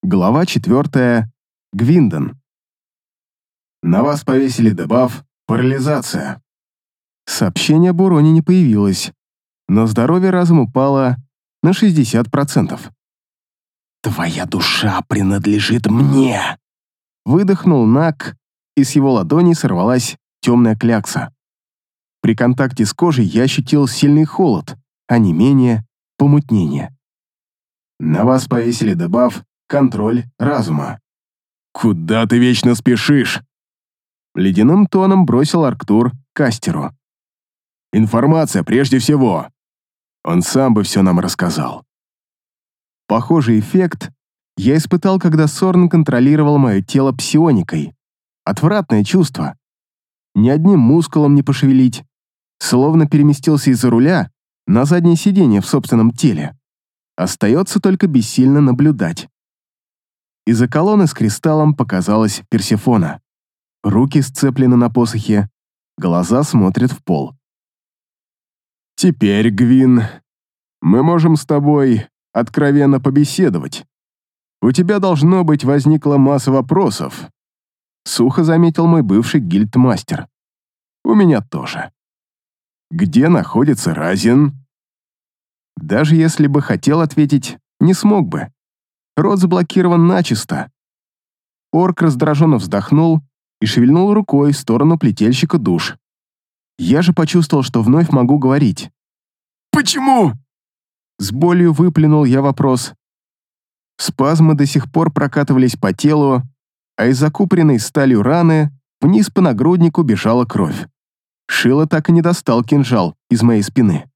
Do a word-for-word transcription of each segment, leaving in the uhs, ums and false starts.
Глава четвертая. Гвиндон. На вас повесили дебаф «Парализация». Сообщение об уроне не появилось, но здоровье разом упало на шестьдесят процентов. «Твоя душа принадлежит мне!» Выдохнул Нак, и с его ладони сорвалась темная клякса. При контакте с кожей я ощутил сильный холод, а не менее помутнение. На вас повесили дебаф «Контроль разума». «Куда ты вечно спешишь?» Ледяным тоном бросил Арктур Кастеру. «Информация прежде всего. Он сам бы все нам рассказал». Похожий эффект я испытал, когда Сорн контролировал мое тело псионикой. Отвратное чувство. Ни одним мускулом не пошевелить. Словно переместился из-за руля на заднее сиденье в собственном теле. Остается только бессильно наблюдать. Из-за колонны с кристаллом показалась Персефона. Руки сцеплены на посохе, глаза смотрят в пол. «Теперь, Гвин, мы можем с тобой откровенно побеседовать. У тебя, должно быть, возникла масса вопросов», — сухо заметил мой бывший гильдмастер. «У меня тоже. Где находится Разин?» Даже если бы хотел ответить, не смог бы. Рот заблокирован начисто. Орк раздраженно вздохнул и шевельнул рукой в сторону плетельщика душ. Я же почувствовал, что вновь могу говорить. «Почему?» С болью выплюнул я вопрос. Спазмы до сих пор прокатывались по телу, а из закупоренной сталью раны вниз по нагруднику бежала кровь. Шило так и не достал кинжал из моей спины.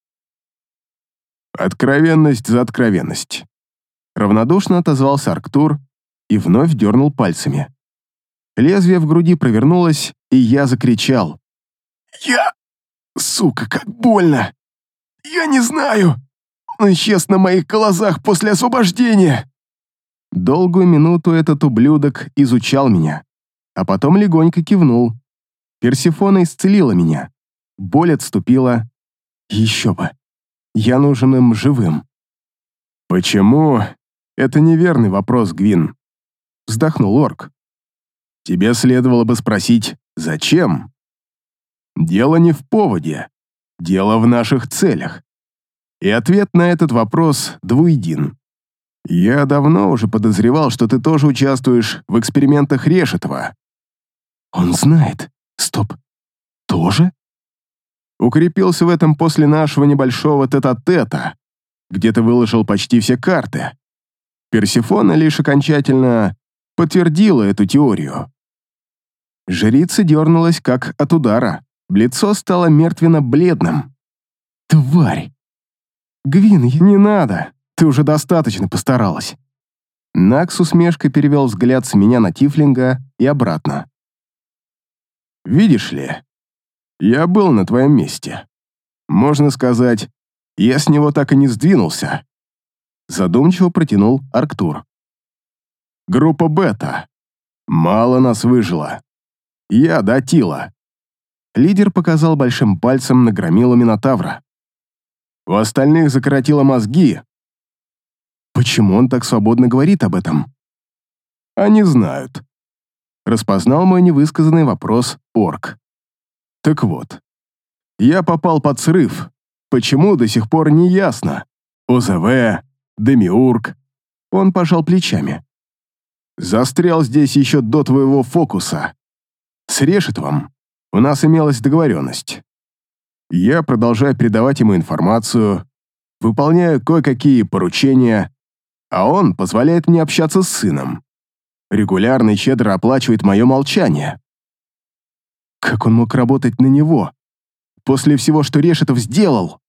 «Откровенность за откровенность», — равнодушно отозвался Арктур и вновь дернул пальцами. Лезвие в груди провернулось, и я закричал. «Я... Сука, как больно! Я не знаю! Он исчез на моих глазах после освобождения!» Долгую минуту этот ублюдок изучал меня, а потом легонько кивнул. Персефона исцелила меня. Боль отступила. Еще бы. Я нужен им живым. «Почему?» «Это неверный вопрос, Гвин», — вздохнул орк. «Тебе следовало бы спросить, зачем?» «Дело не в поводе. Дело в наших целях. И ответ на этот вопрос двуедин. Я давно уже подозревал, что ты тоже участвуешь в экспериментах Решетова». «Он знает. Стоп. Тоже?» «Укрепился в этом после нашего небольшого тет-а-тета, где ты выложил почти все карты. Персефона лишь окончательно подтвердила эту теорию». Жрица дернулась, как от удара. Лицо стало мертвенно-бледным. «Тварь! Гвин, не надо! Ты уже достаточно постаралась!» Нак с усмешкой перевел взгляд с меня на Тифлинга и обратно. «Видишь ли, я был на твоем месте. Можно сказать, я с него так и не сдвинулся», — задумчиво протянул Арктур. «Группа Бета. Мало нас выжило. Я датила». Лидер показал большим пальцем на громилу Минотавра. «У остальных закоротило мозги». «Почему он так свободно говорит об этом?» «Они знают», — распознал мой невысказанный вопрос орк. «Так вот, я попал под срыв. Почему, до сих пор не ясно. ОЗВ, Демиург». Он пожал плечами. «Застрял здесь еще до твоего фокуса. С Решетовым у нас имелась договоренность. Я продолжаю передавать ему информацию, выполняю кое-какие поручения, а он позволяет мне общаться с сыном. Регулярно и щедро оплачивает мое молчание». Как он мог работать на него? После всего, что Решетов сделал?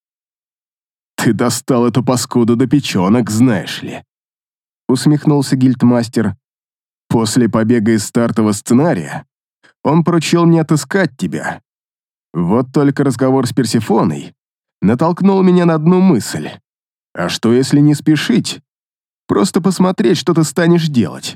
«Ты достал эту паскуду до печенок, знаешь ли», — усмехнулся гильдмастер. «После побега из стартового сценария он поручил мне отыскать тебя. Вот только разговор с Персефоной натолкнул меня на одну мысль. А что, если не спешить? Просто посмотреть, что ты станешь делать.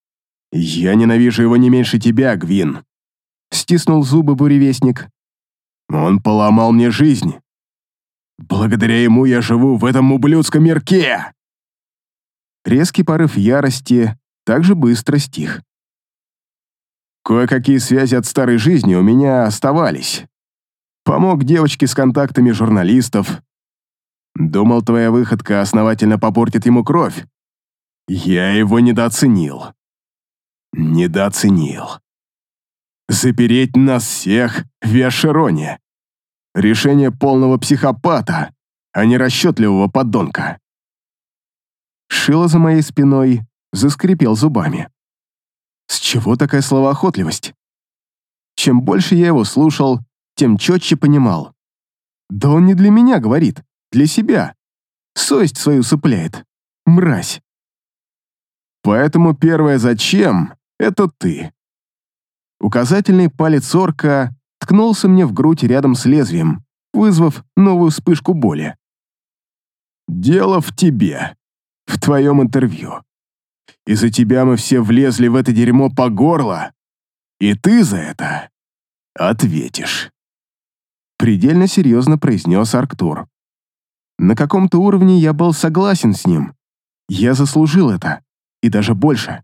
Я ненавижу его не меньше тебя, Гвин», — стиснул зубы буревестник. «Он поломал мне жизнь. Благодаря ему я живу в этом ублюдском мирке!» Резкий порыв ярости также быстро стих. Кое-какие связи от старой жизни у меня оставались. Помог девочке с контактами журналистов. Думал, твоя выходка основательно попортит ему кровь. Я его недооценил. Недооценил. Запереть нас всех в Виашероне. Решение полного психопата, а не расчетливого подонка. Шило за моей спиной заскрипел зубами. С чего такая словоохотливость? Чем больше я его слушал, тем четче понимал. Да он не для меня говорит, для себя. Совесть свою цепляет. Мразь. Поэтому первое «зачем» — это ты. Указательный палец орка ткнулся мне в грудь рядом с лезвием, вызвав новую вспышку боли. Дело в тебе, в твоем интервью. Из-за тебя мы все влезли в это дерьмо по горло, и ты за это ответишь. Предельно серьезно произнес Арктур. На каком-то уровне я был согласен с ним. Я заслужил это, и даже больше.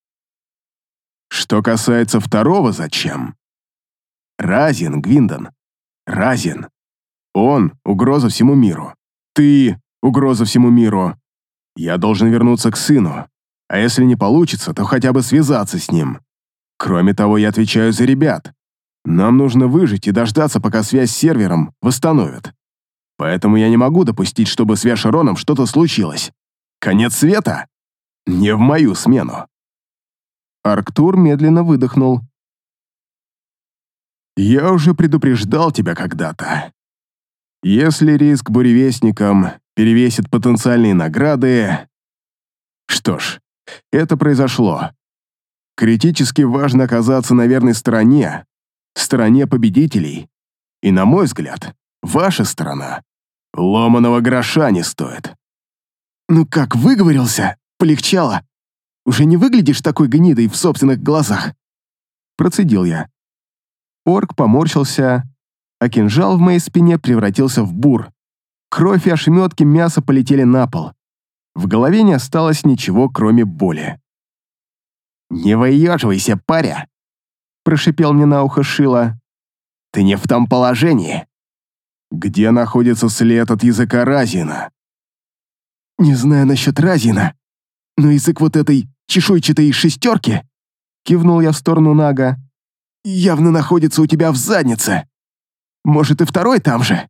Что касается второго «зачем». Разин, Гвиндон. Разин. Он — угроза всему миру. Ты — угроза всему миру. Я должен вернуться к сыну. А если не получится, то хотя бы связаться с ним. Кроме того, я отвечаю за ребят. Нам нужно выжить и дождаться, пока связь с сервером восстановят. Поэтому я не могу допустить, чтобы с Виашероном что-то случилось. Конец света? Не в мою смену. Арктур медленно выдохнул. Я уже предупреждал тебя когда-то. Если риск буревестникам перевесит потенциальные награды... Что ж, это произошло. Критически важно оказаться на верной стороне, стороне победителей. И, на мой взгляд, ваша сторона ломаного гроша не стоит. Ну как, выговорился? Полегчало? Уже не выглядишь такой гнидой в собственных глазах? Процедил я. Орк поморщился, а кинжал в моей спине превратился в бур. Кровь и ошметки мяса полетели на пол. В голове не осталось ничего, кроме боли. «Не выеживайся, паря!» — прошипел мне на ухо Шило. «Ты не в том положении!» «Где находится след от языка Разина?» «Не знаю насчет Разина, но язык вот этой чешуйчатой шестерки», — кивнул я в сторону Нага, — «явно находится у тебя в заднице. Может, и второй там же?»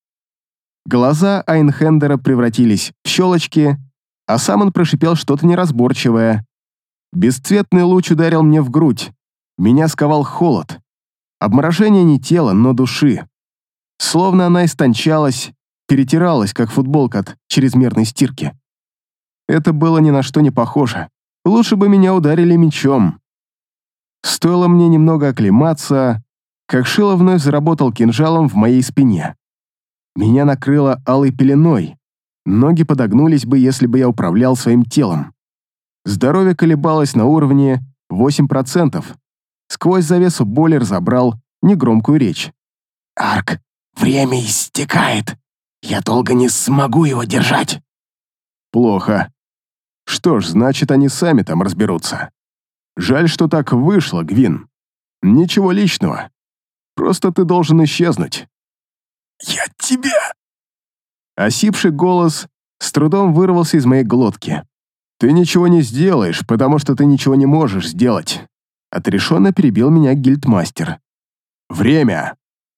Глаза Айнхендера превратились в щелочки, а сам он прошипел что-то неразборчивое. Бесцветный луч ударил мне в грудь. Меня сковал холод. Обморожение не тела, но души. Словно она истончалась, перетиралась, как футболка от чрезмерной стирки. Это было ни на что не похоже. Лучше бы меня ударили мечом. Стоило мне немного оклематься, как Шило вновь заработал кинжалом в моей спине. Меня накрыло алой пеленой. Ноги подогнулись бы, если бы я управлял своим телом. Здоровье колебалось на уровне восемь процентов. Сквозь завесу боли разобрал негромкую речь. «Арк, время истекает. Я долго не смогу его держать». «Плохо. Что ж, значит, они сами там разберутся. Жаль, что так вышло, Гвин. Ничего личного. Просто ты должен исчезнуть». «Я тебя...» Осипший голос с трудом вырвался из моей глотки. «Ты ничего не сделаешь, потому что ты ничего не можешь сделать». Отрешенно перебил меня гильдмастер. «Время!»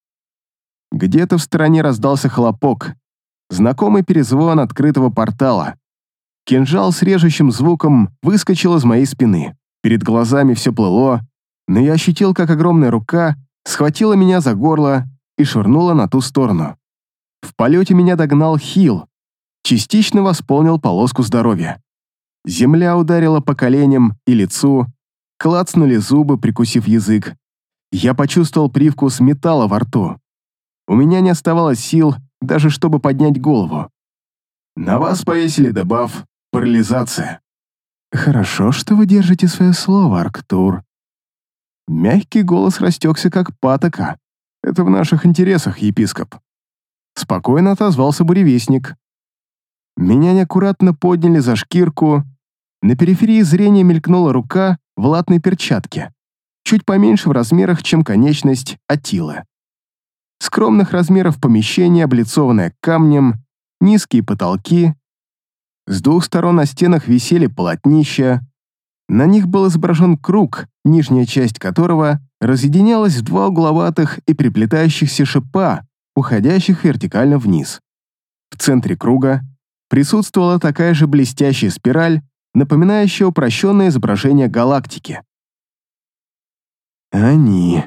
Где-то в стороне раздался хлопок. Знакомый перезвон открытого портала. Кинжал с режущим звуком выскочил из моей спины. Перед глазами все плыло, но я ощутил, как огромная рука схватила меня за горло и швырнула на ту сторону. В полете меня догнал Хил, частично восполнил полоску здоровья. Земля ударила по коленям и лицу, клацнули зубы, прикусив язык. Я почувствовал привкус металла во рту. У меня не оставалось сил, даже чтобы поднять голову. На вас повесили дебаф «Парализация». «Хорошо, что вы держите свое слово, Арктур». Мягкий голос растекся, как патока. «Это в наших интересах, епископ». Спокойно отозвался буревестник. Меня неаккуратно подняли за шкирку На периферии зрения мелькнула рука в латной перчатке, чуть поменьше в размерах, чем конечность Атилы. Скромных размеров помещение, облицованное камнем, низкие потолки. С двух сторон на стенах висели полотнища. На них был изображен круг, нижняя часть которого разъединялась в два угловатых и переплетающихся шипа, уходящих вертикально вниз. В центре круга присутствовала такая же блестящая спираль, напоминающая упрощенное изображение галактики. Они.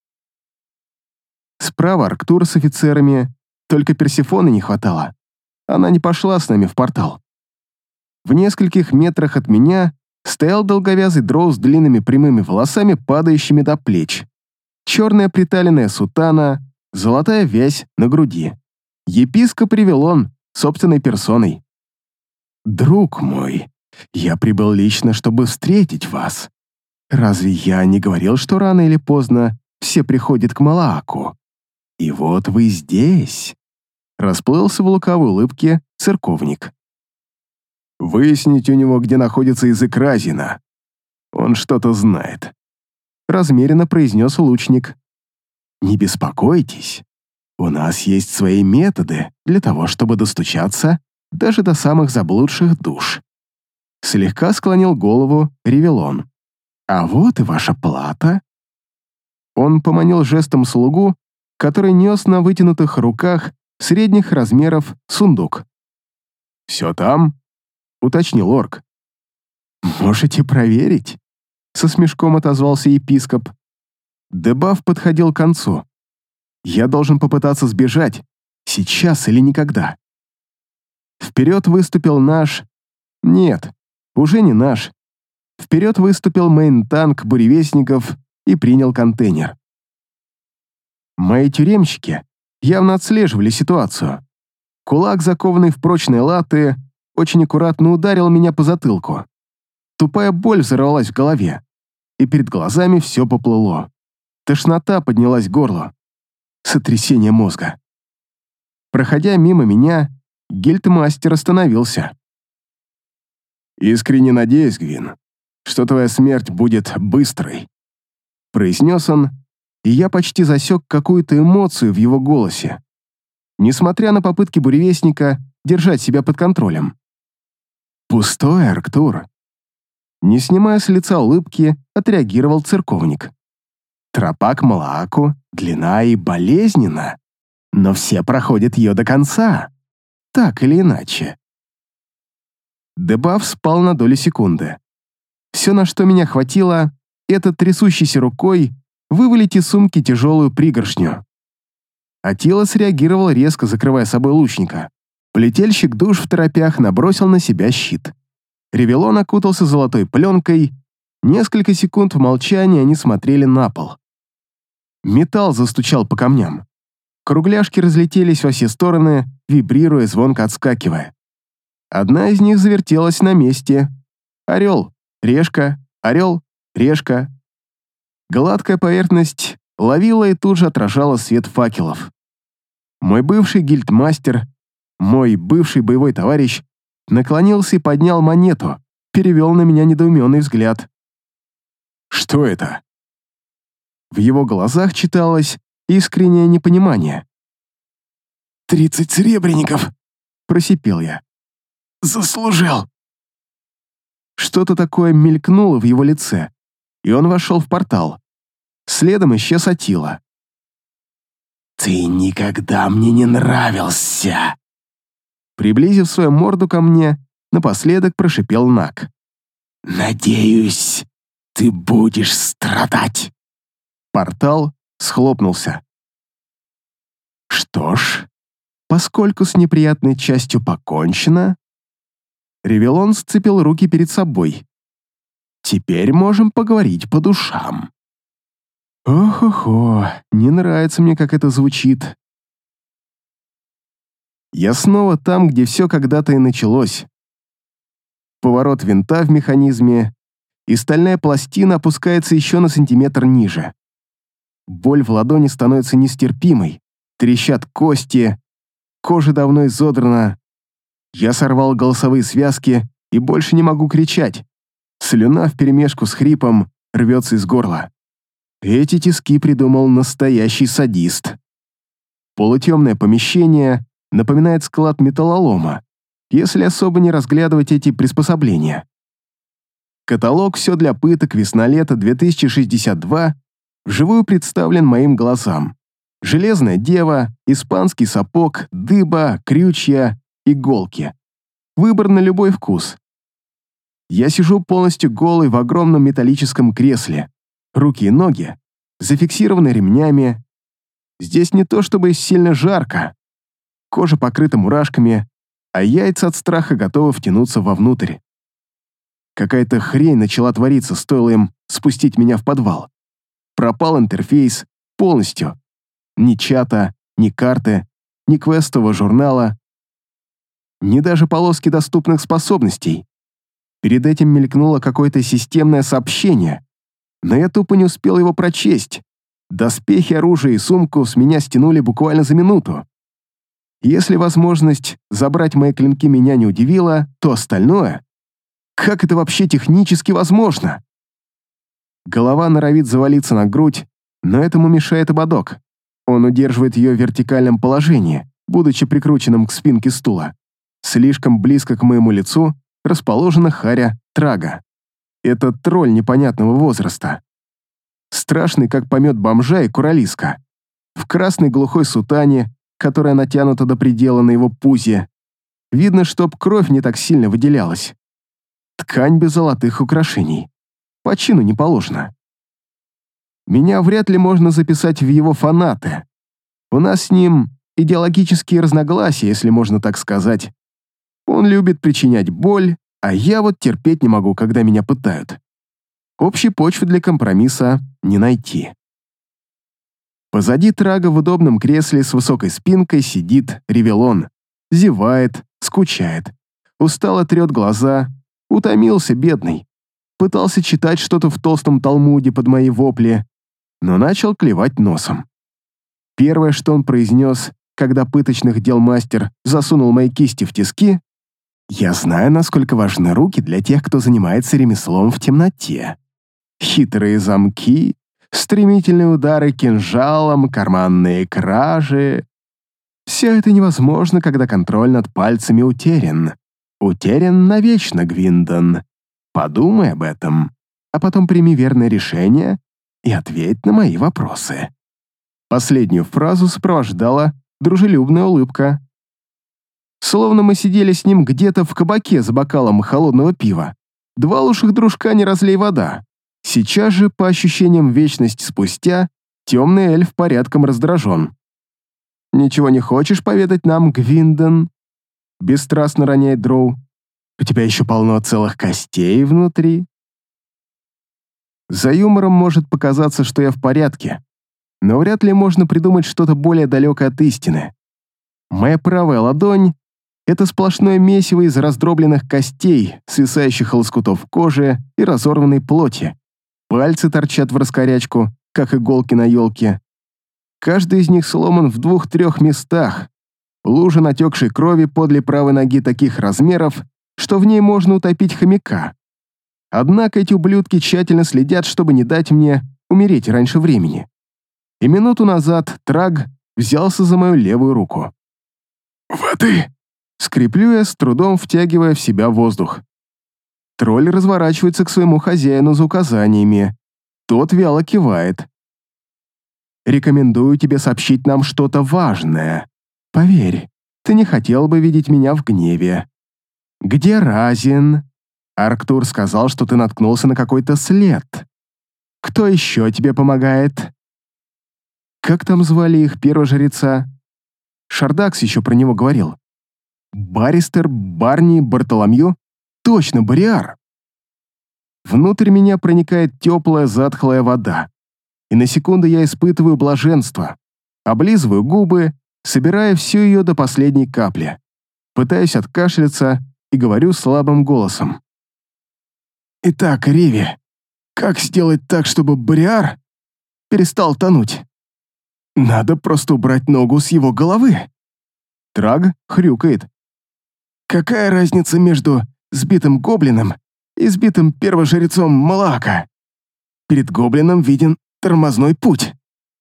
Справа Арктур с офицерами, только Персефоны не хватало. Она не пошла с нами в портал. В нескольких метрах от меня стоял долговязый дроу с длинными прямыми волосами, падающими до плеч. Черная приталенная сутана, золотая вязь на груди. Епископ Ревелон собственной персоной. «Друг мой, я прибыл лично, чтобы встретить вас. Разве я не говорил, что рано или поздно все приходят к Малааку? И вот вы здесь», — расплылся в лукавой улыбке церковник. «Выяснить у него, где находится язык Разина. Он что-то знает», — размеренно произнес лучник. «Не беспокойтесь, у нас есть свои методы для того, чтобы достучаться даже до самых заблудших душ». Слегка склонил голову Ревелон. «А вот и ваша плата». Он поманил жестом слугу, который нес на вытянутых руках средних размеров сундук. «Все там?» — уточнил орк. «Можете проверить», — со смешком отозвался епископ. Дебаф подходил к концу. «Я должен попытаться сбежать, сейчас или никогда». Вперед выступил наш... Нет, уже не наш. Вперед выступил мейн-танк буревестников и принял контейнер. Мои тюремщики явно отслеживали ситуацию. Кулак, закованный в прочные латы, очень аккуратно ударил меня по затылку. Тупая боль взорвалась в голове, и перед глазами все поплыло. Тошнота поднялась к горлу. Сотрясение мозга. Проходя мимо меня, гильдмастер остановился. «Искренне надеюсь, Гвин, что твоя смерть будет быстрой», — произнес он, и я почти засек какую-то эмоцию в его голосе, несмотря на попытки буревестника держать себя под контролем. «Пустой, Арктур», — не снимая с лица улыбки, отреагировал церковник. «Тропа к Малааку длинна и болезненна, но все проходят ее до конца, так или иначе». Дебаф спал на долю секунды. Все, на что меня хватило, это трясущейся рукой вывалить из сумки тяжелую пригоршню. Атила среагировал резко, закрывая собой лучника. Плетельщик душ в торопях набросил на себя щит. Ревелон окутался золотой пленкой. Несколько секунд в молчании они смотрели на пол. Металл застучал по камням. Кругляшки разлетелись во все стороны, вибрируя, звонко отскакивая. Одна из них завертелась на месте. Орел, решка, орел, решка. Гладкая поверхность ловила и тут же отражала свет факелов. Мой бывший гильдмастер, мой бывший боевой товарищ, наклонился и поднял монету, перевел на меня недоуменный взгляд. «Что это?» В его глазах читалось искреннее непонимание. «Тридцать серебряников!» — просипел я. «Заслужил!» Что-то такое мелькнуло в его лице, и он вошел в портал. Следом исчез Атила. «Ты никогда мне не нравился!» Приблизив свою морду ко мне, напоследок прошипел Нак. «Надеюсь, ты будешь страдать!» Портал схлопнулся. Что ж, поскольку с неприятной частью покончено, Ревелон сцепил руки перед собой. Теперь можем поговорить по душам. Ох-охо, не нравится мне, как это звучит. Я снова там, где все когда-то и началось. Поворот винта в механизме, и стальная пластина опускается еще на сантиметр ниже. Боль в ладони становится нестерпимой, трещат кости, кожа давно изодрана. Я сорвал голосовые связки и больше не могу кричать. Слюна вперемешку с хрипом рвется из горла. Эти тиски придумал настоящий садист. Полутемное помещение напоминает склад металлолома, если особо не разглядывать эти приспособления. Каталог «Все для пыток. Весна-лето две тысячи шестьдесят два» вживую представлен моим глазам. Железная дева, испанский сапог, дыба, крючья, иголки. Выбор на любой вкус. Я сижу полностью голый в огромном металлическом кресле. Руки и ноги зафиксированы ремнями. Здесь не то чтобы сильно жарко. Кожа покрыта мурашками, а яйца от страха готовы втянуться вовнутрь. Какая-то хрень начала твориться, стоило им спустить меня в подвал. Пропал интерфейс полностью. Ни чата, ни карты, ни квестового журнала, ни даже полоски доступных способностей. Перед этим мелькнуло какое-то системное сообщение, но я тупо не успел его прочесть. Доспехи, оружие и сумку с меня стянули буквально за минуту. Если возможность забрать мои клинки меня не удивила, то остальное... Как это вообще технически возможно? Голова норовит завалиться на грудь, но этому мешает ободок. Он удерживает ее в вертикальном положении, будучи прикрученным к спинке стула. Слишком близко к моему лицу расположена харя Трага. Это тролль непонятного возраста. Страшный, как помет бомжа и куралиска. В красной глухой сутане, которая натянута до предела на его пузе. Видно, чтоб кровь не так сильно выделялась. Ткань без золотых украшений. По чину не положено. Меня вряд ли можно записать в его фанаты. У нас с ним идеологические разногласия, если можно так сказать. Он любит причинять боль, а я вот терпеть не могу, когда меня пытают. Общей почвы для компромисса не найти. Позади Трага в удобном кресле с высокой спинкой сидит Ревелон. Зевает, скучает. Устало трет глаза. Утомился, бедный. Пытался читать что-то в толстом талмуде под мои вопли, но начал клевать носом. Первое, что он произнес, когда пыточных дел мастер засунул мои кисти в тиски: «Я знаю, насколько важны руки для тех, кто занимается ремеслом в темноте. Хитрые замки, стремительные удары кинжалом, карманные кражи. Все это невозможно, когда контроль над пальцами утерян. Утерян навечно, Гвиндон. Подумай об этом, а потом прими верное решение и ответь на мои вопросы». Последнюю фразу сопровождала дружелюбная улыбка. Словно мы сидели с ним где-то в кабаке за бокалом холодного пива. Два лучших дружка, не разлей вода. Сейчас же, по ощущениям вечности спустя, темный эльф порядком раздражен. «Ничего не хочешь поведать нам, Гвиндон?» Бесстрастно роняет Дроу. «У тебя еще полно целых костей внутри». За юмором может показаться, что я в порядке, но вряд ли можно придумать что-то более далекое от истины. Моя правая ладонь — это сплошное месиво из раздробленных костей, свисающих лоскутов кожи и разорванной плоти. Пальцы торчат в раскорячку, как иголки на елке. Каждый из них сломан в двух-трех местах. Лужа натекшей крови подле правой ноги таких размеров, что в ней можно утопить хомяка. Однако эти ублюдки тщательно следят, чтобы не дать мне умереть раньше времени. И минуту назад Траг взялся за мою левую руку. «Воды!» — скреплю я, с трудом втягивая в себя воздух. Тролль разворачивается к своему хозяину за указаниями. Тот вяло кивает. «Рекомендую тебе сообщить нам что-то важное. Поверь, ты не хотел бы видеть меня в гневе. Где Разин? Арктур сказал, что ты наткнулся на какой-то след. Кто еще тебе помогает?» Как там звали их первого жреца? Шардакс еще про него говорил. Баристер, Барни, Бартоломью? Точно, Бориар. Внутрь меня проникает теплая затхлая вода, и на секунду я испытываю блаженство, облизываю губы, собирая всю ее до последней капли, пытаюсь откашляться и говорю слабым голосом. «Итак, Риви, как сделать так, чтобы Бориар перестал тонуть? Надо просто убрать ногу с его головы». Траг хрюкает. «Какая разница между сбитым гоблином и сбитым первожрецом Малаака. Перед гоблином виден тормозной путь.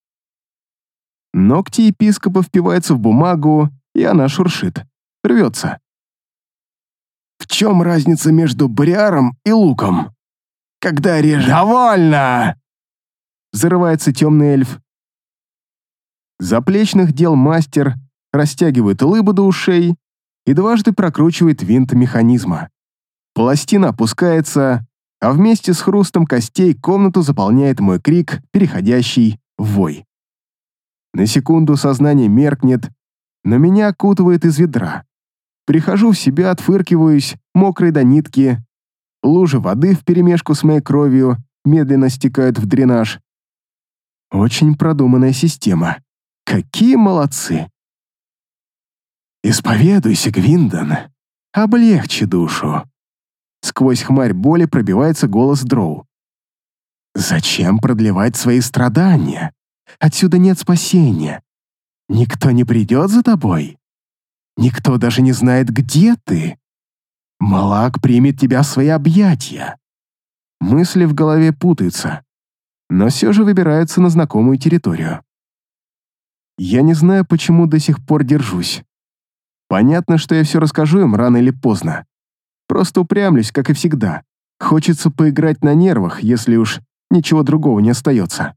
Ногти епископа впиваются в бумагу, и она шуршит, рвется. В чем разница между Бориаром и луком? Когда режет... «Довольно!» Взрывается темный эльф. Заплечных дел мастер растягивает лыбу до ушей и дважды прокручивает винт механизма. Пластина опускается, а вместе с хрустом костей комнату заполняет мой крик, переходящий в вой. На секунду сознание меркнет, но меня окутывает из ведра. Прихожу в себя, отфыркиваюсь, мокрый до нитки. Лужи воды вперемешку с моей кровью медленно стекают в дренаж. Очень продуманная система. Какие молодцы! «Исповедуйся, Гвиндон, облегчи душу». Сквозь хмарь боли пробивается голос Дроу. «Зачем продлевать свои страдания? Отсюда нет спасения. Никто не придет за тобой. Никто даже не знает, где ты. Малаак примет тебя в свои объятия». Мысли в голове путаются, но все же выбираются на знакомую территорию. Я не знаю, почему до сих пор держусь. Понятно, что я все расскажу им рано или поздно. Просто упрямлюсь, как и всегда. Хочется поиграть на нервах, если уж ничего другого не остается.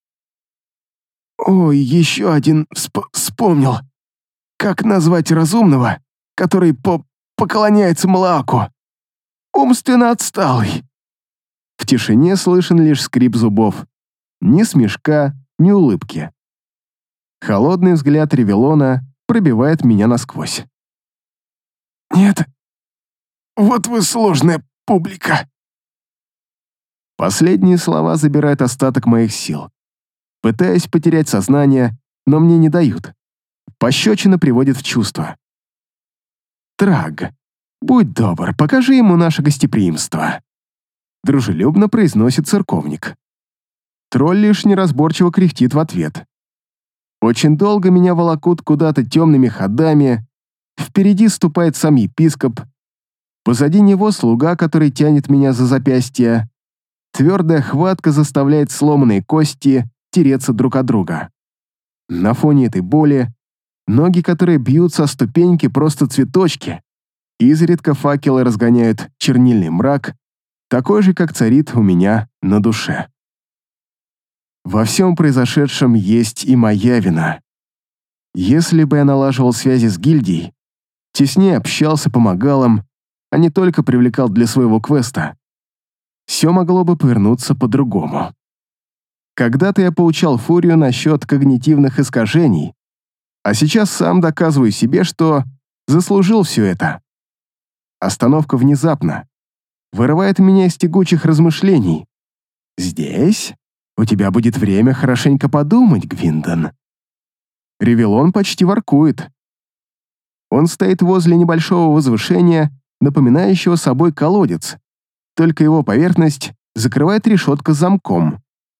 Ой, еще один всп вспомнил. Как назвать разумного, который по поклоняется Малааку? Умственно отсталый. В тишине слышен лишь скрип зубов. Ни смешка, ни улыбки. Холодный взгляд Ревелона пробивает меня насквозь. «Нет, вот вы сложная публика». Последние слова забирают остаток моих сил. Пытаюсь потерять сознание, но мне не дают. Пощечина приводит в чувство. «Траг, будь добр, покажи ему наше гостеприимство», — дружелюбно произносит церковник. Тролль лишь неразборчиво кряхтит в ответ. Очень долго меня волокут куда-то темными ходами. Впереди ступает сам епископ. Позади него слуга, который тянет меня за запястье. Твердая хватка заставляет сломанные кости тереться друг от друга. На фоне этой боли ноги, которые бьются о ступеньки, просто цветочки. Изредка факелы разгоняют чернильный мрак, такой же, как царит у меня на душе. Во всем произошедшем есть и моя вина. Если бы я налаживал связи с гильдией, теснее общался, помогал им, а не только привлекал для своего квеста, все могло бы повернуться по-другому. Когда-то я поучал Фурию насчет когнитивных искажений, а сейчас сам доказываю себе, что заслужил все это. Остановка внезапно вырывает меня из тягучих размышлений. Здесь у тебя будет время хорошенько подумать, Гвиндон. Ревелон почти воркует. Он стоит возле небольшого возвышения, напоминающего собой колодец, только его поверхность закрывает решетка с замком.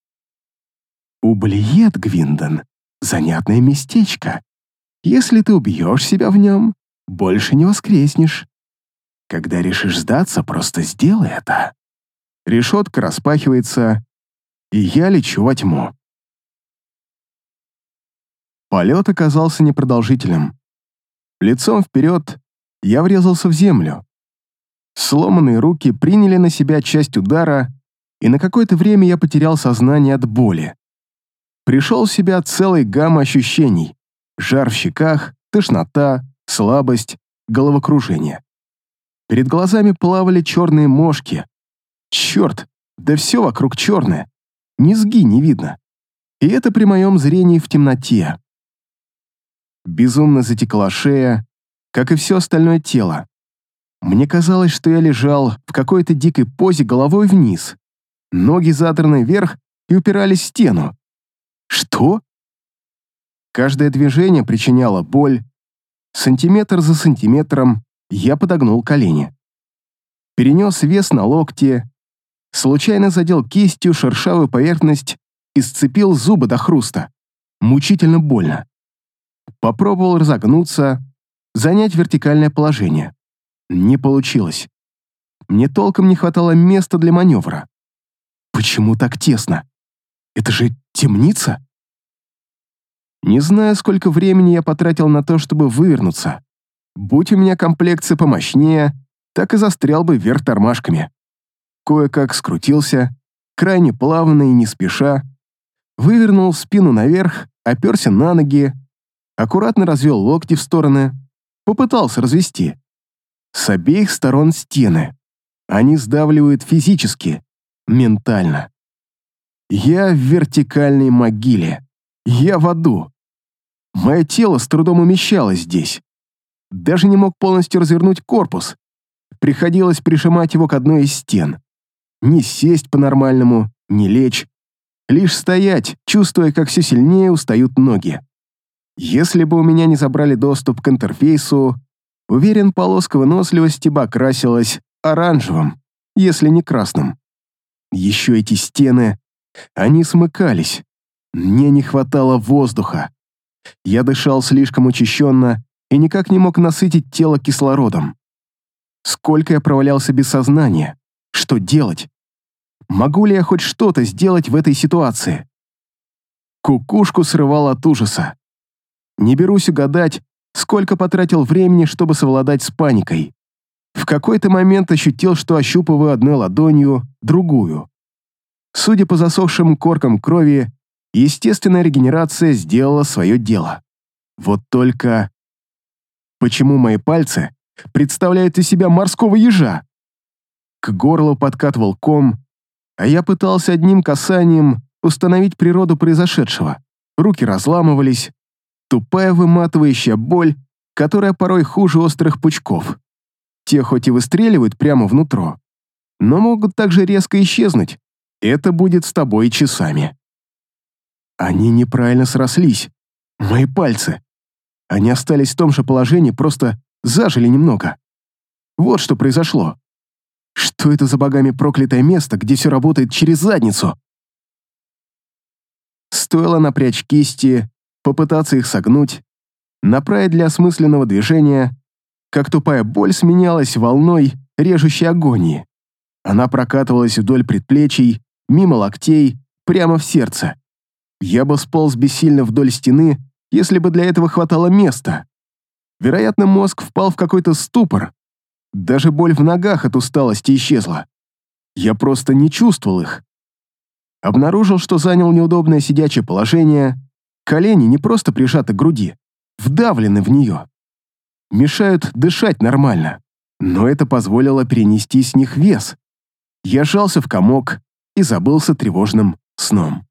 Ублиет, Гвиндон, занятное местечко. Если ты убьешь себя в нем, больше не воскреснешь. Когда решишь сдаться, просто сделай это. Решетка распахивается, и я лечу во тьму. Полет оказался непродолжительным. Лицом вперед я врезался в землю. Сломанные руки приняли на себя часть удара, и на какое-то время я потерял сознание от боли. Пришел в себя целой гамма ощущений: жар в щеках, тошнота, слабость, головокружение. Перед глазами плавали черные мошки. Черт, да все вокруг черное. Низги не видно. И это при моем зрении в темноте. Безумно затекла шея, как и все остальное тело. Мне казалось, что я лежал в какой-то дикой позе головой вниз. Ноги задраны вверх и упирались в стену. Что? Каждое движение причиняло боль. Сантиметр за сантиметром я подогнул колени. Перенес вес на локти, случайно задел кистью шершавую поверхность и сцепил зубы до хруста. Мучительно больно. Попробовал разогнуться, занять вертикальное положение. Не получилось. Мне толком не хватало места для маневра. Почему так тесно? Это же темница? Не знаю, сколько времени я потратил на то, чтобы вывернуться. Будь у меня комплекция помощнее, так и застрял бы вверх тормашками. Кое-как скрутился, крайне плавно и не спеша, вывернул спину наверх, оперся на ноги, аккуратно развел локти в стороны, попытался развести. С обеих сторон стены. Они сдавливают физически, ментально. Я в вертикальной могиле. Я в аду. Мое тело с трудом умещалось здесь. Даже не мог полностью развернуть корпус. Приходилось прижимать его к одной из стен. Не сесть по-нормальному, не лечь. Лишь стоять, чувствуя, как все сильнее устают ноги. Если бы у меня не забрали доступ к интерфейсу, уверен, полоска выносливости бы окрасилась оранжевым, если не красным. Еще эти стены, они смыкались. Мне не хватало воздуха. Я дышал слишком учащенно и никак не мог насытить тело кислородом. Сколько я провалялся без сознания? Что делать? Могу ли я хоть что-то сделать в этой ситуации? Кукушку срывал от ужаса. Не берусь угадать, сколько потратил времени, чтобы совладать с паникой. В какой-то момент ощутил, что ощупываю одной ладонью другую. Судя по засохшим коркам крови, естественная регенерация сделала свое дело. Вот только... Почему мои пальцы представляют из себя морского ежа? К горлу подкатывал ком, а я пытался одним касанием установить природу произошедшего. Руки разламывались. Тупая выматывающая боль, которая порой хуже острых пучков. Те хоть и выстреливают прямо внутрь, но могут также резко исчезнуть. Это будет с тобой часами. Они неправильно срослись. Мои пальцы. Они остались в том же положении, просто зажили немного. Вот что произошло. Что это за богами проклятое место, где все работает через задницу? Стоило напрячь кисти, попытаться их согнуть, направить для осмысленного движения, как тупая боль сменялась волной режущей агонии. Она прокатывалась вдоль предплечий, мимо локтей, прямо в сердце. Я бы сполз бессильно вдоль стены, если бы для этого хватало места. Вероятно, мозг впал в какой-то ступор. Даже боль в ногах от усталости исчезла. Я просто не чувствовал их. Обнаружил, что занял неудобное сидячее положение. Колени не просто прижаты к груди, вдавлены в нее. Мешают дышать нормально, но это позволило перенести с них вес. Я сжался в комок и забылся тревожным сном.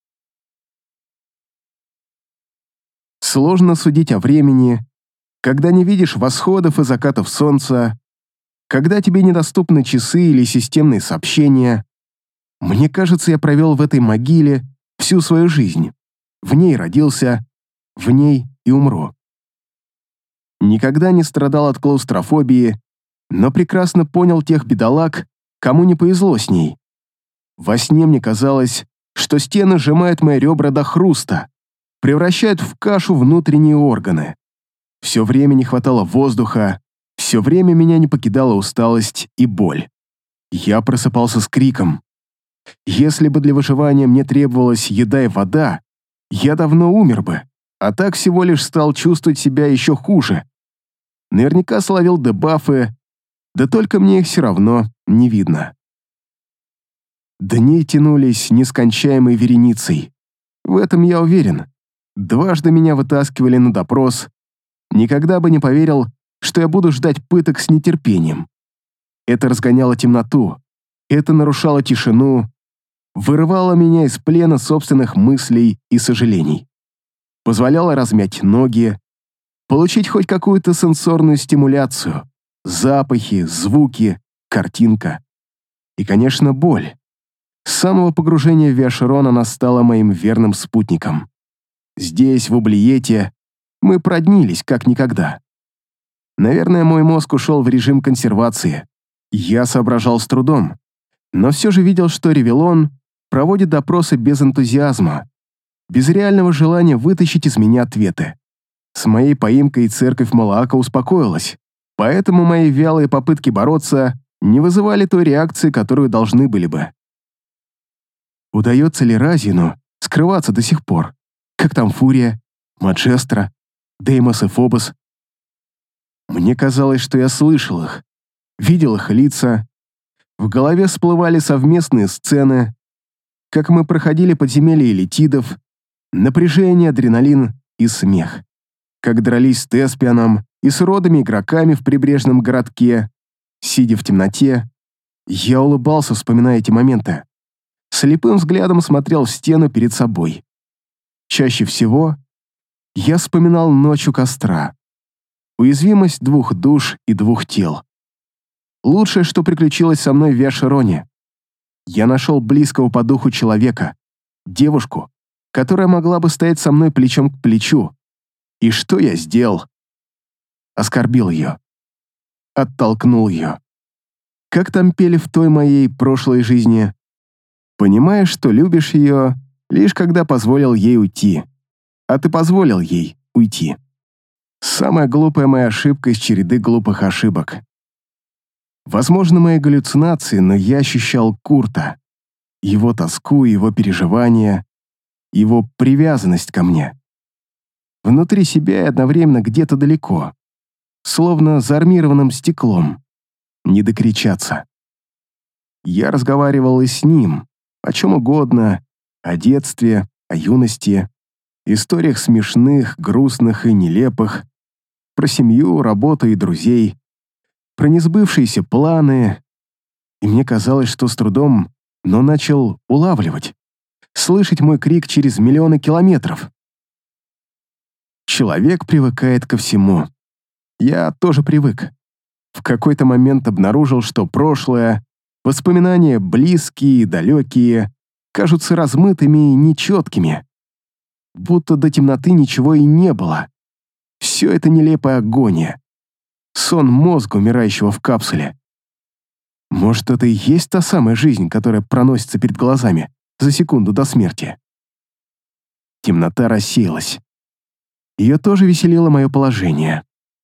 Сложно судить о времени, когда не видишь восходов и закатов солнца, когда тебе недоступны часы или системные сообщения. Мне кажется, я провел в этой могиле всю свою жизнь. В ней родился, в ней и умру. Никогда не страдал от клаустрофобии, но прекрасно понял тех бедолаг, кому не повезло с ней. Во сне мне казалось, что стены сжимают мои ребра до хруста, превращают в кашу внутренние органы. Все время не хватало воздуха, все время меня не покидала усталость и боль. Я просыпался с криком. Если бы для выживания мне требовалась еда и вода, я давно умер бы, а так всего лишь стал чувствовать себя еще хуже. Наверняка словил дебафы, да только мне их все равно не видно. Дни тянулись нескончаемой вереницей. В этом я уверен. Дважды меня вытаскивали на допрос. Никогда бы не поверил, что я буду ждать пыток с нетерпением. Это разгоняло темноту, это нарушало тишину, вырывало меня из плена собственных мыслей и сожалений. Позволяло размять ноги, получить хоть какую-то сенсорную стимуляцию, запахи, звуки, картинка. И, конечно, боль. С самого погружения в Виашерон она стала моим верным спутником. Здесь, в Ублиете, мы проднились как никогда. Наверное, мой мозг ушел в режим консервации. Я соображал с трудом, но все же видел, что Ревелон проводит допросы без энтузиазма, без реального желания вытащить из меня ответы. С моей поимкой церковь Малаака успокоилась, поэтому мои вялые попытки бороться не вызывали той реакции, которую должны были бы. Удается ли Разину скрываться до сих пор? Как там Фурия, Маджестра, Деймос и Фобос? Мне казалось, что я слышал их, видел их лица. В голове всплывали совместные сцены, как мы проходили подземелья элитидов, напряжение, адреналин и смех. Как дрались с Теспианом и с родами игроками в прибрежном городке. Сидя в темноте, я улыбался, вспоминая эти моменты. Слепым взглядом смотрел в стену перед собой. Чаще всего я вспоминал ночь у костра. Уязвимость двух душ и двух тел. Лучшее, что приключилось со мной в Виашероне. Я нашел близкого по духу человека, девушку, которая могла бы стоять со мной плечом к плечу. И что я сделал? Оскорбил ее. Оттолкнул ее. Как там пели в той моей прошлой жизни? Понимаешь, что любишь ее, лишь когда позволил ей уйти. А ты позволил ей уйти. Самая глупая моя ошибка из череды глупых ошибок. Возможно, мои галлюцинации, но я ощущал Курта. Его тоску, его переживания, его привязанность ко мне. Внутри себя и одновременно где-то далеко. Словно за армированным стеклом. Не докричаться. Я разговаривал и с ним, о чем угодно, о детстве, о юности, историях смешных, грустных и нелепых, про семью, работу и друзей, про несбывшиеся планы, и мне казалось, что с трудом, но начал улавливать, слышать мой крик через миллионы километров. Человек привыкает ко всему. Я тоже привык. В какой-то момент обнаружил, что прошлое, воспоминания близкие, далекие, кажутся размытыми и нечеткими. Будто до темноты ничего и не было. Все это нелепая агония. Сон мозга, умирающего в капсуле. Может, это и есть та самая жизнь, которая проносится перед глазами за секунду до смерти. Темнота рассеялась. Ее тоже веселило мое положение.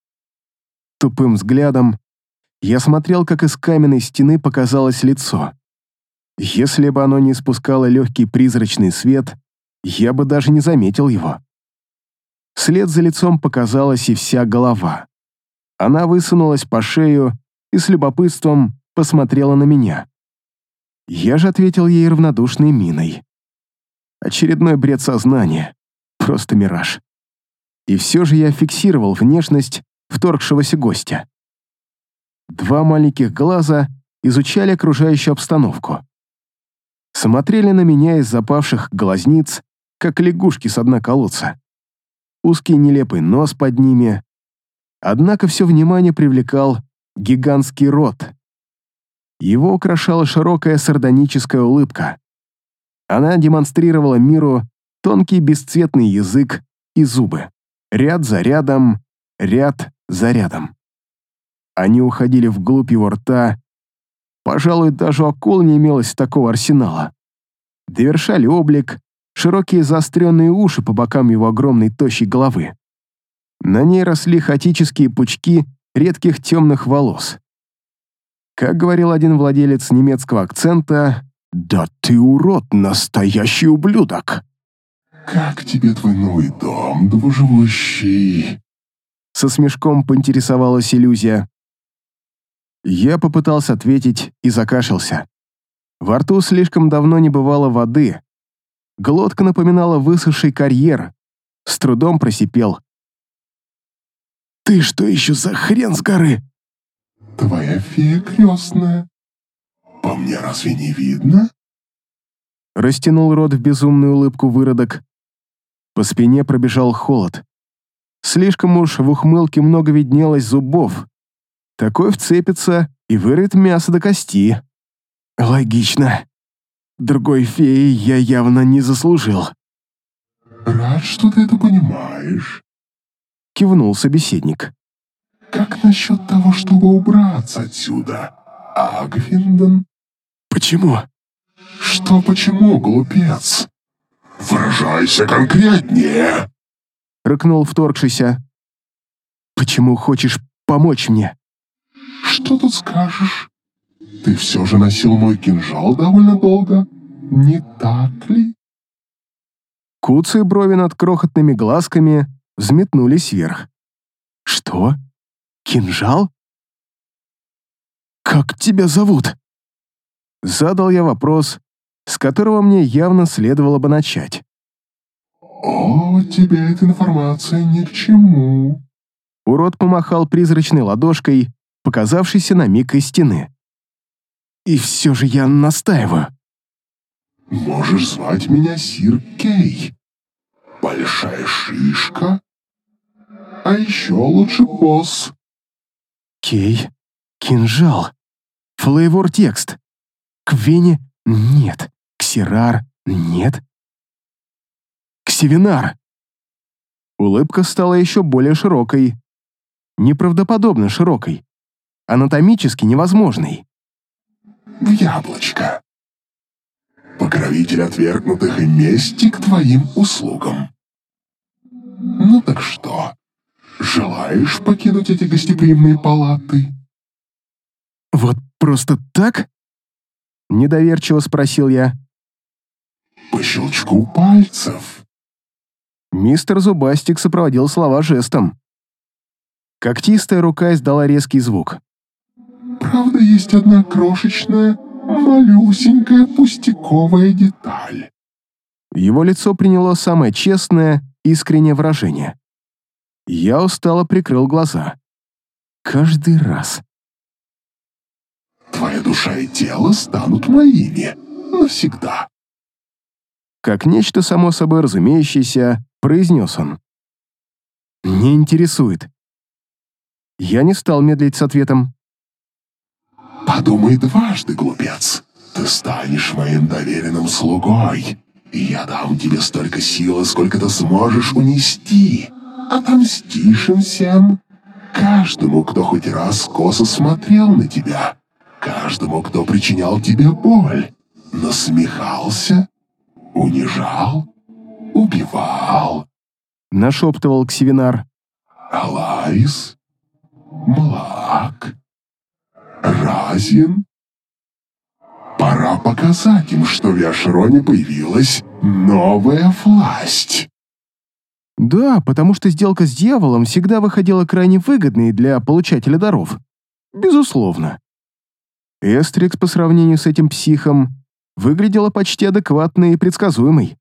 Тупым взглядом я смотрел, как из каменной стены показалось лицо. Если бы оно не испускало легкий призрачный свет, я бы даже не заметил его. Вслед за лицом показалась и вся голова. Она высунулась по шею и с любопытством посмотрела на меня. Я же ответил ей равнодушной миной. Очередной бред сознания. Просто мираж. И все же я фиксировал внешность вторгшегося гостя. Два маленьких глаза изучали окружающую обстановку. Смотрели на меня из запавших глазниц, как лягушки с дна колодца. Узкий нелепый нос под ними. Однако все внимание привлекал гигантский рот. Его украшала широкая сардоническая улыбка. Она демонстрировала миру тонкий бесцветный язык и зубы. Ряд за рядом, ряд за рядом. Они уходили вглубь его рта. Пожалуй, даже у акул не имелось такого арсенала. Довершали облик широкие заостренные уши по бокам его огромной тощей головы. На ней росли хаотические пучки редких темных волос. Как говорил один владелец немецкого акцента, «Да ты урод, настоящий ублюдок!» «Как тебе твой новый дом, двуживущий?» Со смешком поинтересовалась иллюзия. Я попытался ответить и закашлялся. Во рту слишком давно не бывало воды. Глотка напоминала высохший карьер. С трудом просипел. «Ты что еще за хрен с горы?» «Твоя фея крестная. По мне разве не видно?» Растянул рот в безумную улыбку выродок. По спине пробежал холод. Слишком уж в ухмылке много виднелось зубов. Такой вцепится и вырвет мясо до кости. Логично. Другой феи я явно не заслужил. «Рад, что ты это понимаешь», — кивнул собеседник. «Как насчет того, чтобы убраться отсюда, Агвинден?» «Почему?» «Что почему, глупец? Выражайся конкретнее!» — рыкнул вторгшийся. «Почему хочешь помочь мне?» «Что тут скажешь? Ты все же носил мой кинжал довольно долго, не так ли? Куцые брови над крохотными глазками взметнулись вверх. Что? Кинжал? Как тебя зовут? Задал я вопрос, с которого мне явно следовало бы начать. О, тебе эта информация ни к чему. Урод помахал призрачной ладошкой, показавшейся на миг из стены. И все же я настаиваю. Можешь звать меня Сир Кей. Большая шишка. А еще лучше босс. Кей, кинжал, флейвор текст. Квени нет, Ксирар нет. Ксивинар. Улыбка стала еще более широкой. Неправдоподобно широкой. Анатомически невозможной. В яблочко. Покровитель отвергнутых и мести к твоим услугам. Ну так что, желаешь покинуть эти гостеприимные палаты? Вот просто так? Недоверчиво спросил я. По щелчку пальцев. Мистер Зубастик сопроводил слова жестом. Когтистая рука издала резкий звук. Правда, есть одна крошечная, малюсенькая пустяковая деталь. Его лицо приняло самое честное, искреннее выражение. Я устало прикрыл глаза. Каждый раз. Твоя душа и тело станут моими навсегда. Как нечто само собой разумеющееся, произнес он. Не интересует. Я не стал медлить с ответом. Подумай дважды, глупец. Ты станешь моим доверенным слугой, и я дам тебе столько силы, сколько ты сможешь унести. Отомстишь им всем. Каждому, кто хоть раз косо смотрел на тебя. Каждому, кто причинял тебе боль. Насмехался, унижал, убивал. Нашептывал Ксивинар. Аларис, Млак, Разин. Пора показать им, что в Яшроне появилась новая власть. Да, потому что сделка с дьяволом всегда выходила крайне выгодной для получателя даров. Безусловно. Эстрикс по сравнению с этим психом выглядела почти адекватной и предсказуемой.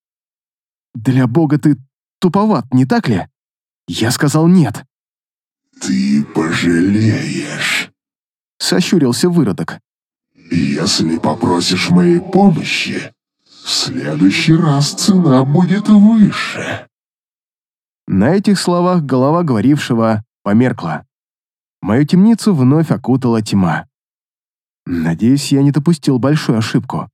Для бога ты туповат, не так ли? Я сказал нет. Ты пожалеешь. Сощурился выродок. Если попросишь моей помощи, в следующий раз цена будет выше. На этих словах голова говорившего померкла. Мою темницу вновь окутала тьма. Надеюсь, я не допустил большую ошибку.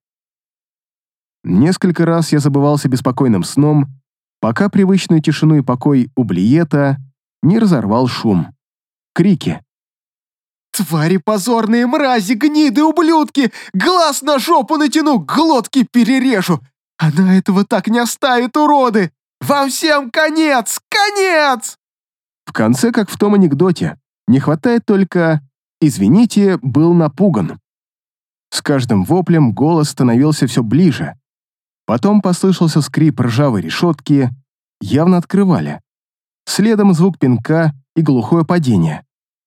Несколько раз я забывался беспокойным сном, пока привычную тишину и покой Ублиета не разорвал шум. Крики. «Твари позорные, мрази, гниды, ублюдки! Глаз на жопу натяну, глотки перережу! Она этого так не оставит, уроды! Вам всем конец! Конец!» В конце, как в том анекдоте, не хватает только «извините, был напуган». С каждым воплем голос становился все ближе. Потом послышался скрип ржавой решетки, явно открывали. Следом звук пинка и глухое падение.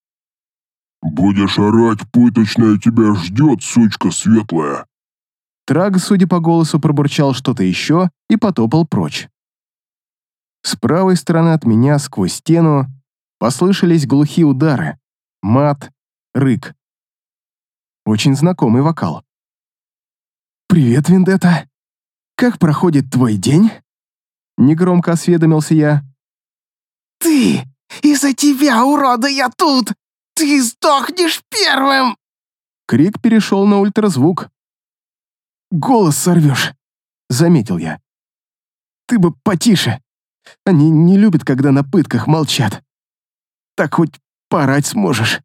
«Будешь орать, пыточная тебя ждет, сучка светлая!» Траг, судя по голосу, пробурчал что-то еще и потопал прочь. С правой стороны от меня, сквозь стену, послышались глухие удары, мат, рык. Очень знакомый вокал. «Привет, Вендетта! Как проходит твой день?» Негромко осведомился я. «Ты! Из-за тебя, урода, я тут! Ты сдохнешь первым!» Крик перешел на ультразвук. «Голос сорвешь», — заметил я. «Ты бы потише. Они не любят, когда на пытках молчат. Так хоть поорать сможешь».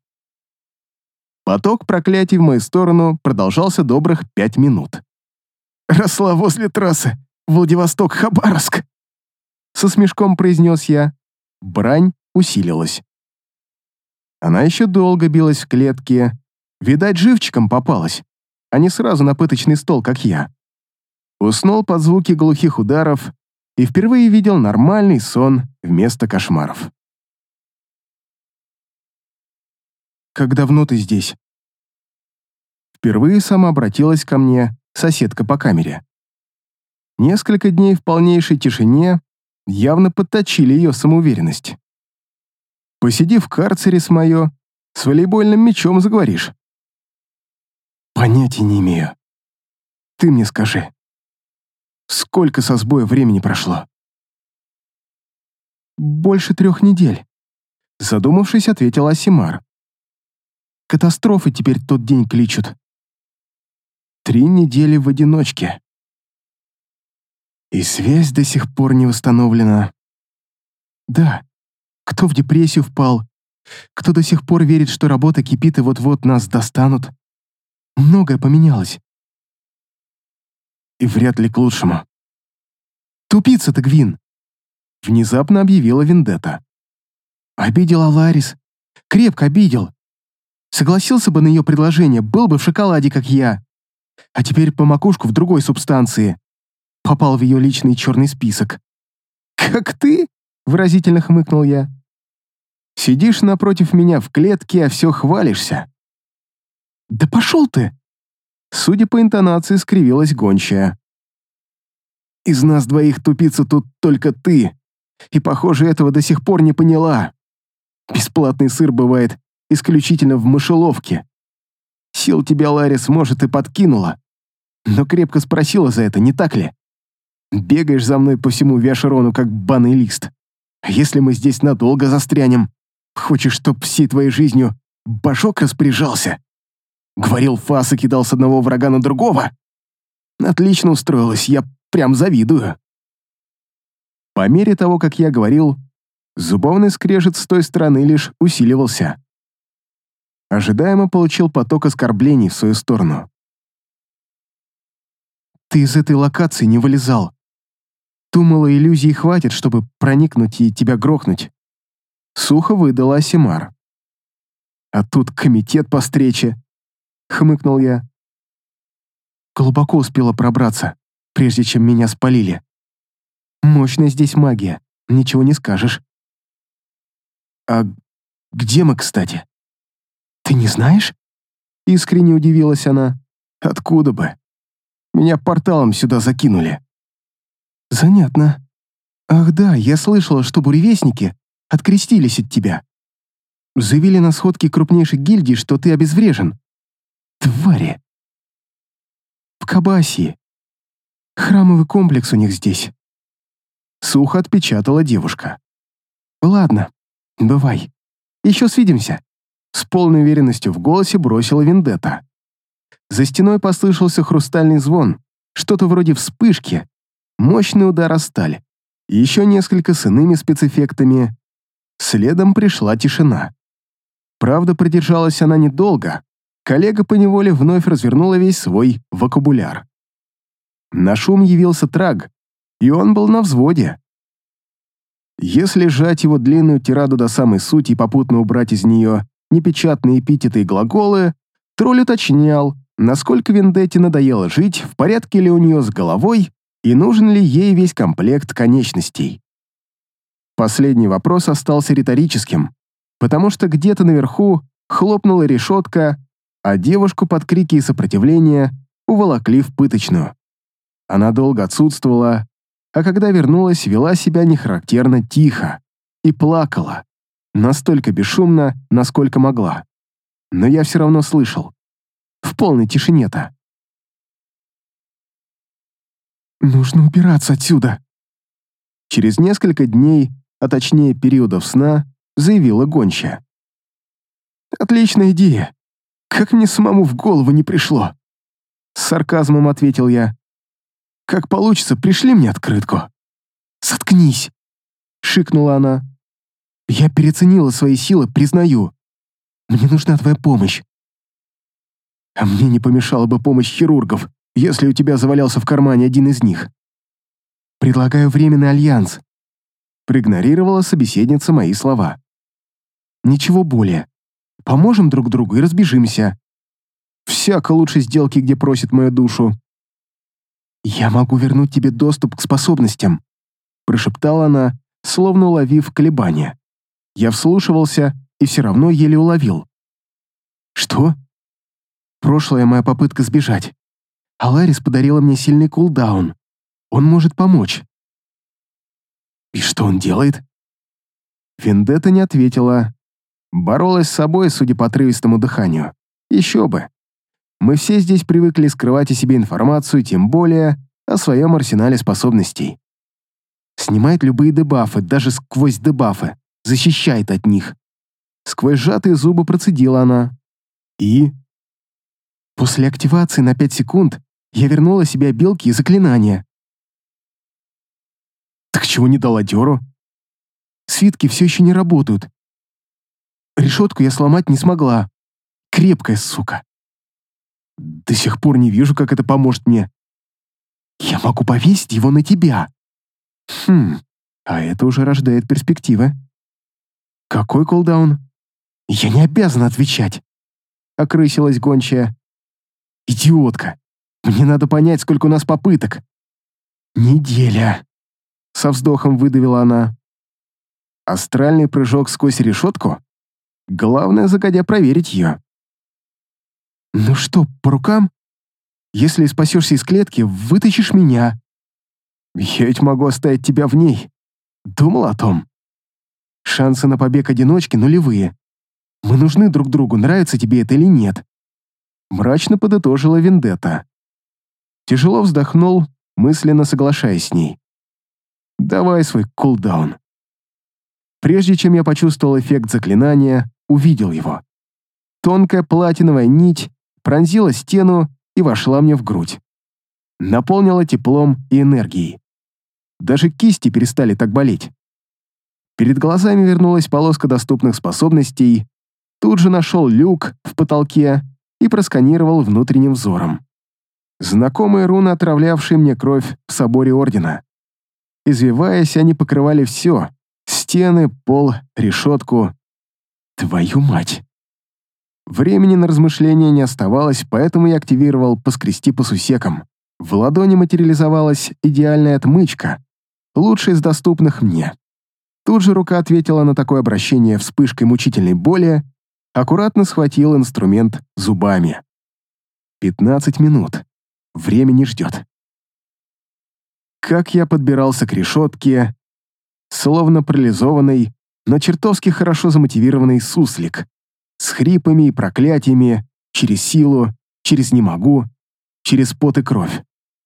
Поток проклятий в мою сторону продолжался добрых пять минут. «Росла возле трассы Владивосток-Хабаровск», — со смешком произнес я. Брань усилилась. Она еще долго билась в клетке, Видать, живчиком попалась, а не сразу на пыточный стол, как я. Уснул под звуки глухих ударов и впервые видел нормальный сон вместо кошмаров. «Как давно ты здесь?» Впервые сама обратилась ко мне соседка по камере. Несколько дней в полнейшей тишине явно подточили ее самоуверенность. «Посиди в карцере с моё, с волейбольным мячом заговоришь». «Понятия не имею. Ты мне скажи, сколько со сбоя времени прошло?» «Больше трех недель», — задумавшись, ответила Асимар. «Катастрофы теперь тот день кличут». «Три недели в одиночке. И связь до сих пор не восстановлена». «Да, кто в депрессию впал, кто до сих пор верит, что работа кипит и вот-вот нас достанут. Многое поменялось. И вряд ли к лучшему». «Тупица ты, Гвин!» — внезапно объявила Вендетта. «Обидел Аларис. Крепко обидел. Согласился бы на ее предложение, был бы в шоколаде, как я. А теперь по макушку в другой субстанции. Попал в ее личный черный список». «Как ты?» — выразительно хмыкнул я. «Сидишь напротив меня в клетке, а все хвалишься». «Да пошел ты!» Судя по интонации, скривилась гончая. «Из нас двоих тупица тут только ты, и, похоже, этого до сих пор не поняла. Бесплатный сыр бывает исключительно в мышеловке. Сил тебя Ларис, может, и подкинула, но крепко спросила за это, не так ли? Бегаешь за мной по всему Виашерону, как банный лист. А если мы здесь надолго застрянем? Хочешь, чтоб всей твоей жизнью башок распоряжался? Говорил, фасы кидал с одного врага на другого? Отлично устроилась, я прям завидую». По мере того, как я говорил, зубовный скрежет с той стороны лишь усиливался. Ожидаемо получил поток оскорблений в свою сторону. «Ты из этой локации не вылезал. Думала, иллюзий хватит, чтобы проникнуть и тебя грохнуть». Сухо выдала Асимар. «А тут комитет по встрече», — хмыкнул я. «Глубоко успела пробраться, прежде чем меня спалили. Мощная здесь магия, ничего не скажешь». «А где мы, кстати?» «Ты не знаешь?» — искренне удивилась она. «Откуда бы? Меня порталом сюда закинули». «Занятно. Ах да, я слышала, что буревестники открестились от тебя. Заявили на сходке крупнейших гильдий, что ты обезврежен. Твари!» «В Кабасии. Храмовый комплекс у них здесь». Сухо отпечатала девушка. «Ладно, бывай. Еще свидимся». С полной уверенностью в голосе бросила Вендетта. За стеной послышался хрустальный звон, что-то вроде вспышки, мощный удар о сталь, еще несколько с иными спецэффектами. Следом пришла тишина. Правда, продержалась она недолго. Коллега поневоле вновь развернула весь свой вокабуляр. На шум явился Траг, и он был на взводе. Если сжать его длинную тираду до самой сути и попутно убрать из нее непечатные эпитеты и глаголы, тролль уточнял, насколько Вендетте надоело жить, в порядке ли у нее с головой и нужен ли ей весь комплект конечностей. Последний вопрос остался риторическим, потому что где-то наверху хлопнула решетка, а девушку под крики и сопротивление уволокли в пыточную. Она долго отсутствовала, а когда вернулась, вела себя нехарактерно тихо и плакала, настолько бесшумно, насколько могла. Но я все равно слышал. В полной тишине-то. «Нужно убираться отсюда», — через несколько дней, а точнее периодов сна, заявила гончая. «Отличная идея. Как мне самому в голову не пришло?» С сарказмом ответил я. «Как получится, пришли мне открытку». «Заткнись», — шикнула она. «Я переоценила свои силы, признаю. Мне нужна твоя помощь». «А мне не помешала бы помощь хирургов, если у тебя завалялся в кармане один из них. Предлагаю временный альянс», — проигнорировала собеседница мои слова. «Ничего более. Поможем друг другу и разбежимся. Всяко лучше сделки, где просит мою душу. «Я могу вернуть тебе доступ к способностям», — прошептала она, словно уловив колебания. Я вслушивался и все равно еле уловил. «Что?» «Прошлая моя попытка сбежать. Аларис подарила мне сильный кулдаун. Он может помочь». «И что он делает?» Вендетта не ответила. Боролась с собой, судя по отрывистому дыханию. Еще бы. Мы все здесь привыкли скрывать о себе информацию, тем более о своем арсенале способностей. Снимает любые дебафы, даже сквозь дебафы. Защищает от них. Сквозь сжатые зубы процедила она. И? После активации на пять секунд я вернула себе обилки и заклинания. Так чего не дала дёру? Свитки все еще не работают. Решетку я сломать не смогла. Крепкая сука. До сих пор не вижу, как это поможет мне. Я могу повесить его на тебя. Хм, а это уже рождает перспективы. Какой кулдаун? Я не обязана отвечать. Окрысилась гончая. Идиотка. Мне надо понять, сколько у нас попыток. Неделя. Со вздохом выдавила она. Астральный прыжок сквозь решетку? Главное, загодя проверить ее. Ну что, по рукам? Если спасешься из клетки, вытащишь меня. Я ведь могу оставить тебя в ней. Думал о том. Шансы на побег одиночки нулевые. Мы нужны друг другу, нравится тебе это или нет. Мрачно подытожила Вендетта. Тяжело вздохнул, мысленно соглашаясь с ней. Давай свой кулдаун. Прежде чем я почувствовал эффект заклинания, увидел его. Тонкая платиновая нить пронзила стену и вошла мне в грудь. Наполнила теплом и энергией. Даже кисти перестали так болеть. Перед глазами вернулась полоска доступных способностей, тут же нашел люк в потолке и просканировал внутренним взором. Знакомые руны, отравлявшие мне кровь в соборе Ордена. Извиваясь, они покрывали все — стены, пол, решетку. Твою мать! Времени на размышления не оставалось, поэтому я активировал «Поскрести по сусекам». В ладони материализовалась идеальная отмычка, лучшая из доступных мне. Тут же рука ответила на такое обращение вспышкой мучительной боли, аккуратно схватил инструмент зубами. Пятнадцать минут. Время не ждет. Как я подбирался к решетке, словно парализованный, но чертовски хорошо замотивированный суслик, с хрипами и проклятиями, через силу, через «не могу», через пот и кровь.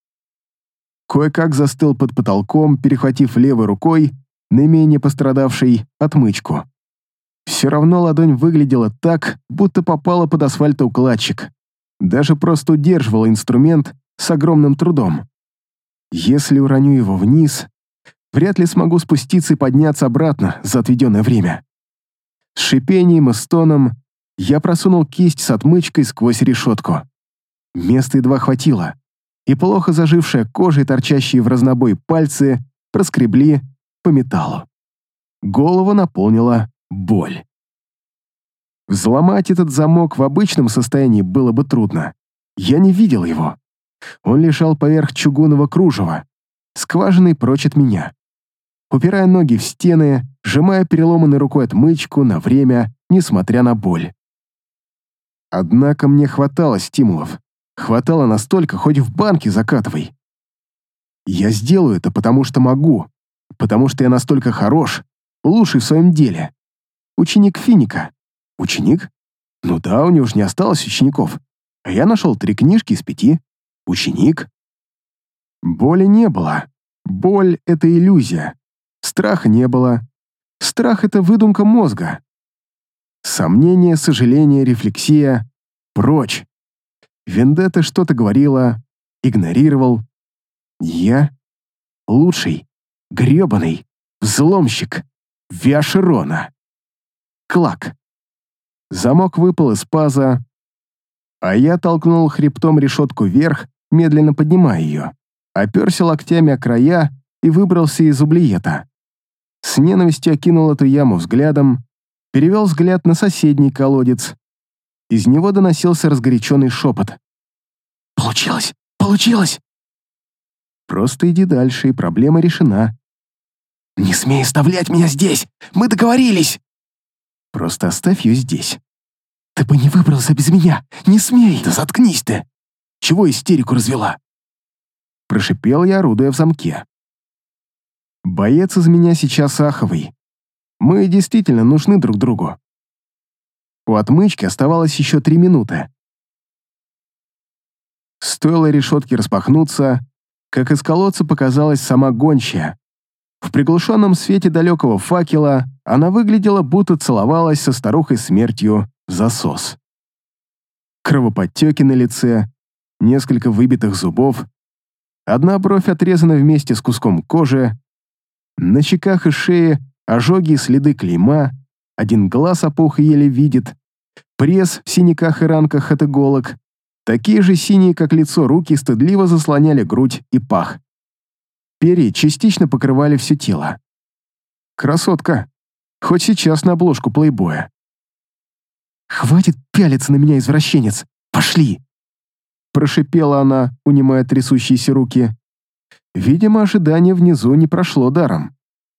Кое-как застыл под потолком, перехватив левой рукой наименее пострадавшей отмычку. Все равно ладонь выглядела так, будто попала под асфальтоукладчик. Даже просто удерживала инструмент с огромным трудом. Если уроню его вниз, вряд ли смогу спуститься и подняться обратно за отведенное время. С шипением и стоном я просунул кисть с отмычкой сквозь решетку. Места едва хватило, и плохо зажившая кожа и торчащие в разнобой пальцы проскребли по металлу. Голову наполнила боль. Взломать этот замок в обычном состоянии было бы трудно. Я не видел его. Он лежал поверх чугунного кружева, скважиной прочь от меня. Упирая ноги в стены, сжимая переломанной рукой отмычку на время, несмотря на боль. Однако мне хватало стимулов. Хватало настолько, хоть в банке закатывай. Я сделаю это, потому что могу. Потому что я настолько хорош, лучший в своем деле. Ученик Финика. Ученик? Ну да, у него же не осталось учеников. А я нашел три книжки из пяти. Ученик? Боли не было. Боль — это иллюзия. Страха не было. Страх — это выдумка мозга. Сомнение, сожаление, рефлексия — прочь. Вендетта что-то говорила, игнорировал. Я лучший, грёбаный, взломщик, Виаширона. Клак. Замок выпал из паза, а я толкнул хребтом решетку вверх, медленно поднимая ее, оперся локтями о края и выбрался из ублиета. С ненавистью окинул эту яму взглядом, перевел взгляд на соседний колодец. Из него доносился разгоряченный шепот. «Получилось! Получилось!» «Просто иди дальше, и проблема решена». «Не смей оставлять меня здесь! Мы договорились!» «Просто оставь ее здесь». «Ты бы не выбрался без меня! Не смей!» «Да заткнись ты! Чего истерику развела?» Прошипел я, орудуя в замке. «Боец из меня сейчас аховый. Мы действительно нужны друг другу». У отмычки оставалось еще три минуты. Стоило решетке распахнуться, как из колодца показалась сама гончая. В приглушенном свете далекого факела она выглядела, будто целовалась со старухой смертью в засос. Кровоподтеки на лице, несколько выбитых зубов, одна бровь отрезана вместе с куском кожи, на щеках и шее ожоги и следы клейма, один глаз опух и еле видит, пресс в синяках и ранках от иголок, такие же синие, как лицо, руки стыдливо заслоняли грудь и пах. Перья частично покрывали все тело. Красотка, хоть сейчас на обложку плейбоя. «Хватит пялиться на меня, извращенец! Пошли!» Прошипела она, унимая трясущиеся руки. Видимо, ожидание внизу не прошло даром.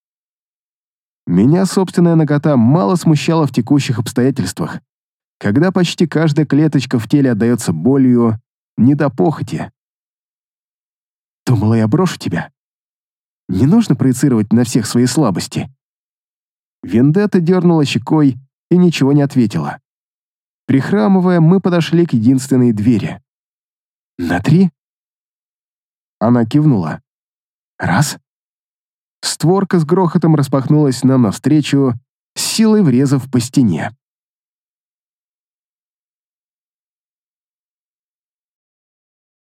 Меня собственная нагота мало смущала в текущих обстоятельствах, когда почти каждая клеточка в теле отдается болью, не до похоти. «Думала, я брошу тебя? Не нужно проецировать на всех свои слабости». Вендетта дернула щекой и ничего не ответила. Прихрамывая, мы подошли к единственной двери. «На три?» Она кивнула. «Раз». Створка с грохотом распахнулась нам навстречу, с силой врезав по стене.